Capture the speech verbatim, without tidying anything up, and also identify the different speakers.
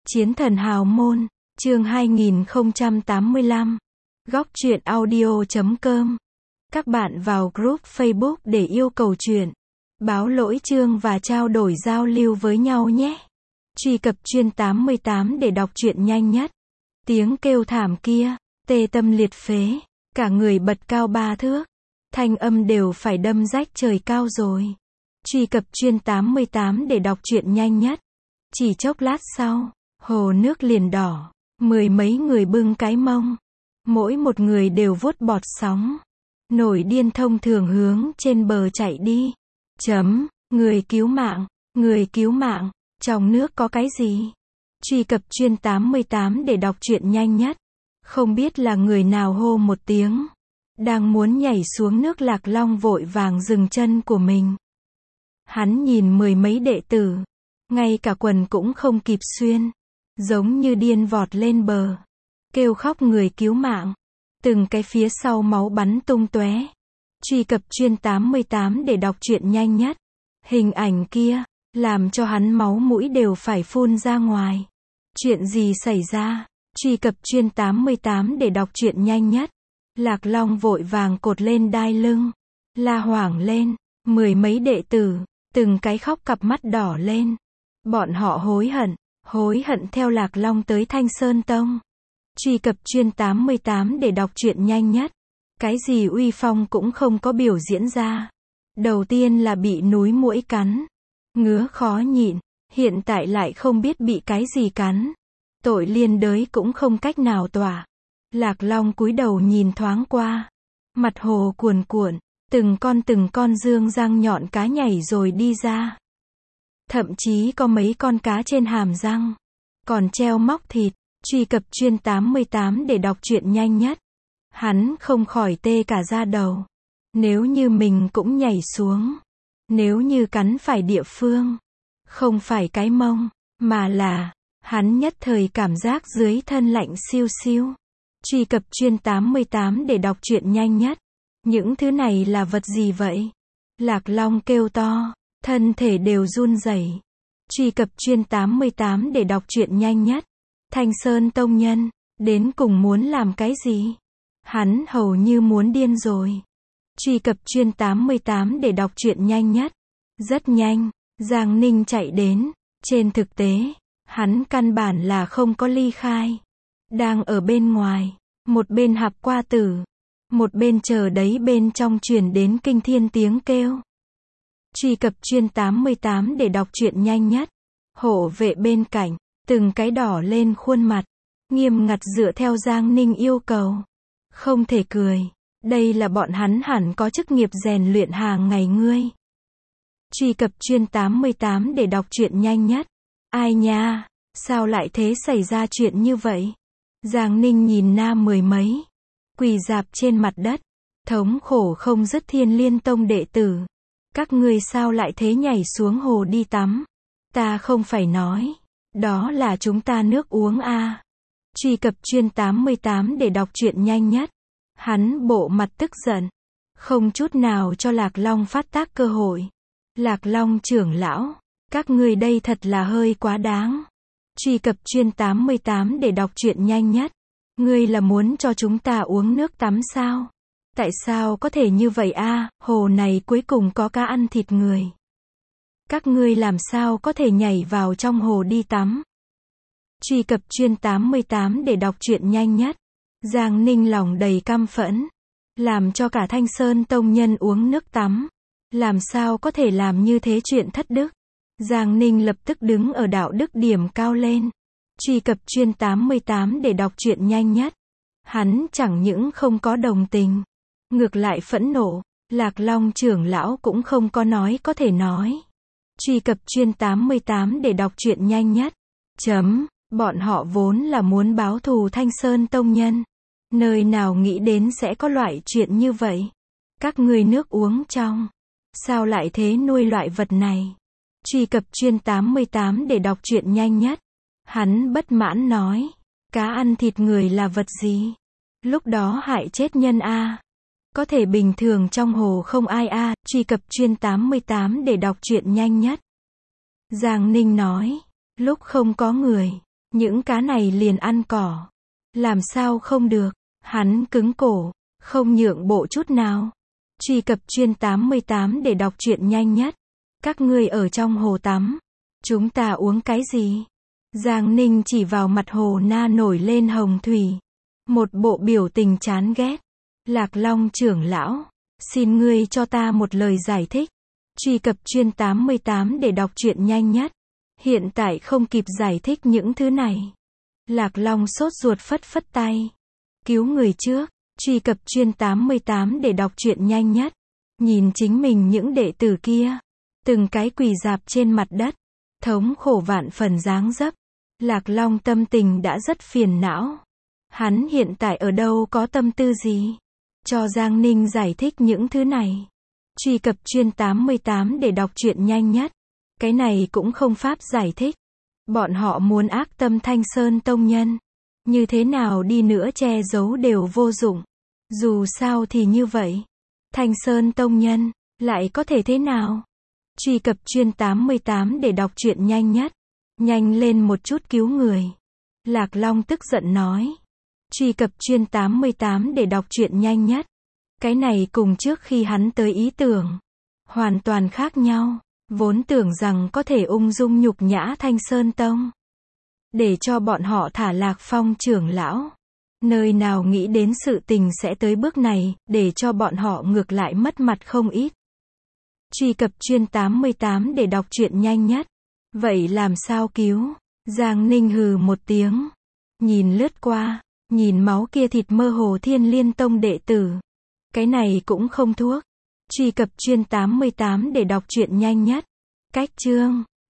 Speaker 1: Chiến thần hào môn, chương hai nghìn không trăm tám mươi lăm. Góc truyện audio chấm com. Các bạn vào group Facebook để yêu cầu truyện, báo lỗi chương và trao đổi giao lưu với nhau nhé. Truy cập chuyên tám mươi tám để đọc truyện nhanh nhất. Tiếng kêu thảm kia, tê tâm liệt phế, cả người bật cao ba thước. Thanh âm đều phải đâm rách trời cao rồi. Truy cập chuyên tám mươi tám để đọc truyện nhanh nhất. Chỉ chốc lát sau, hồ nước liền đỏ, mười mấy người bưng cái mông. Mỗi một người đều vuốt bọt sóng. Nổi điên thông thường hướng trên bờ chạy đi. Chấm, người cứu mạng, người cứu mạng, trong nước có cái gì? Truy cập chuyên tám mươi tám để đọc truyện nhanh nhất. Không biết là người nào hô một tiếng. Đang muốn nhảy xuống nước Lạc Long vội vàng dừng chân của mình. Hắn nhìn mười mấy đệ tử. Ngay cả quần cũng không kịp xuyên. Giống như điên vọt lên bờ. Kêu khóc người cứu mạng. Từng cái phía sau máu bắn tung tóe. Truy cập chuyên tám mươi tám để đọc truyện nhanh nhất. Hình ảnh kia, làm cho hắn máu mũi đều phải phun ra ngoài. Chuyện gì xảy ra? Truy cập chuyên tám mươi tám để đọc truyện nhanh nhất. Lạc Long vội vàng cột lên đai lưng. La hoảng lên. Mười mấy đệ tử, từng cái khóc cặp mắt đỏ lên. Bọn họ hối hận, hối hận theo Lạc Long tới Thanh Sơn Tông. Truy cập chuyên tám mươi tám để đọc truyện nhanh nhất. Cái gì uy phong cũng không có biểu diễn ra. Đầu tiên là bị núi muỗi cắn. Ngứa khó nhịn, hiện tại lại không biết bị cái gì cắn. Tội liên đới cũng không cách nào tỏa. Lạc Long cúi đầu nhìn thoáng qua. Mặt hồ cuồn cuộn, từng con từng con dương răng nhọn cá nhảy rồi đi ra. Thậm chí có mấy con cá trên hàm răng. Còn treo móc thịt. Truy cập chuyên tám mươi tám để đọc truyện nhanh nhất. Hắn không khỏi tê cả da đầu. Nếu như mình cũng nhảy xuống. Nếu như cắn phải địa phương. Không phải cái mông, mà là, hắn nhất thời cảm giác dưới thân lạnh siêu siêu. Truy cập chuyên tám mươi tám để đọc truyện nhanh nhất. Những thứ này là vật gì vậy? Lạc Long kêu to, thân thể đều run rẩy. Truy cập chuyên tám mươi tám để đọc truyện nhanh nhất. Thanh Sơn Tông nhân, đến cùng muốn làm cái gì? Hắn hầu như muốn điên rồi. Truy cập chuyên tám mươi tám để đọc truyện nhanh nhất. Rất nhanh, Giang Ninh chạy đến. Trên thực tế, hắn căn bản là không có ly khai. Đang ở bên ngoài, một bên hạp qua tử. Một bên chờ đấy bên trong truyền đến kinh thiên tiếng kêu. Truy cập chuyên tám mươi tám để đọc truyện nhanh nhất. Hộ vệ bên cạnh, từng cái đỏ lên khuôn mặt. Nghiêm ngặt dựa theo Giang Ninh yêu cầu. Không thể cười. Đây là bọn hắn hẳn có chức nghiệp rèn luyện hàng ngày ngươi. Truy cập chuyên tám mươi tám để đọc truyện nhanh nhất. Ai nha, sao lại thế xảy ra chuyện như vậy? Giang Ninh nhìn na mười mấy. Quỳ rạp trên mặt đất. Thống khổ không dứt Thiên Liên Tông đệ tử. Các ngươi sao lại thế nhảy xuống hồ đi tắm? Ta không phải nói. Đó là chúng ta nước uống a. À. Truy cập chuyên tám mươi tám để đọc truyện nhanh nhất. Hắn bộ mặt tức giận. Không chút nào cho Lạc Long phát tác cơ hội. Lạc Long trưởng lão. Các ngươi đây thật là hơi quá đáng. Truy cập chuyên tám mươi tám để đọc truyện nhanh nhất. Ngươi là muốn cho chúng ta uống nước tắm sao? Tại sao có thể như vậy a? À? Hồ này cuối cùng có cá ăn thịt người. Các ngươi làm sao có thể nhảy vào trong hồ đi tắm? Truy cập chuyên tám mươi tám để đọc truyện nhanh nhất. Giang Ninh lòng đầy căm phẫn. Làm cho cả Thanh Sơn Tông nhân uống nước tắm. Làm sao có thể làm như thế chuyện thất đức? Giang Ninh lập tức đứng ở đạo đức điểm cao lên. Truy cập chuyên tám mươi tám để đọc truyện nhanh nhất. Hắn chẳng những không có đồng tình. Ngược lại phẫn nộ. Lạc Long trưởng lão cũng không có nói có thể nói. Truy cập chuyên tám mươi tám để đọc truyện nhanh nhất. Chấm, bọn họ vốn là muốn báo thù Thanh Sơn Tông nhân. Nơi nào nghĩ đến sẽ có loại chuyện như vậy. Các ngươi nước uống trong. Sao lại thế nuôi loại vật này? Truy cập chuyên tám mươi tám để đọc truyện nhanh nhất. Hắn bất mãn nói. Cá ăn thịt người là vật gì? Lúc đó hại chết nhân a. À. Có thể bình thường trong hồ không ai a. À. Truy cập chuyên tám mươi tám để đọc truyện nhanh nhất. Giang Ninh nói. Lúc không có người. Những cá này liền ăn cỏ. Làm sao không được. Hắn cứng cổ, không nhượng bộ chút nào. Truy cập chuyên tám mươi tám để đọc truyện nhanh nhất. Các ngươi ở trong hồ tắm. Chúng ta uống cái gì? Giang Ninh chỉ vào mặt hồ na nổi lên hồng thủy. Một bộ biểu tình chán ghét. Lạc Long trưởng lão, xin ngươi cho ta một lời giải thích. Truy cập chuyên tám mươi tám để đọc truyện nhanh nhất. Hiện tại không kịp giải thích những thứ này. Lạc Long sốt ruột phất phất tay. Cứu người trước. Truy cập chuyên tám mươi tám để đọc truyện nhanh nhất. Nhìn chính mình những đệ tử kia. Từng cái quỳ rạp trên mặt đất. Thống khổ vạn phần dáng dấp. Lạc Long tâm tình đã rất phiền não. Hắn hiện tại ở đâu có tâm tư gì? Cho Giang Ninh giải thích những thứ này. Truy cập chuyên tám mươi tám để đọc truyện nhanh nhất. Cái này cũng không pháp giải thích. Bọn họ muốn ác tâm Thanh Sơn tông nhân. Như thế nào đi nữa che giấu đều vô dụng. Dù sao thì như vậy. Thanh Sơn tông nhân, lại có thể thế nào? Truy cập chuyên tám mươi tám để đọc truyện nhanh nhất. Nhanh lên một chút cứu người. Lạc Long tức giận nói. Truy cập chuyên tám mươi tám để đọc truyện nhanh nhất. Cái này cùng trước khi hắn tới ý tưởng. Hoàn toàn khác nhau. Vốn tưởng rằng có thể ung dung nhục nhã Thanh Sơn Tông. Để cho bọn họ thả Lạc Phong trưởng lão. Nơi nào nghĩ đến sự tình sẽ tới bước này, để cho bọn họ ngược lại mất mặt không ít. Truy cập chuyên tám mươi tám để đọc truyện nhanh nhất. Vậy làm sao cứu? Giang Ninh hừ một tiếng. Nhìn lướt qua, nhìn máu kia thịt mơ hồ Thiên Liên Tông đệ tử. Cái này cũng không thuốc. Truy cập chuyên tám mươi tám để đọc truyện nhanh nhất. Cách chương